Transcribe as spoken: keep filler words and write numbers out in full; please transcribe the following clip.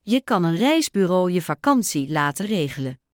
Je kan een reisbureau je vakantie laten regelen.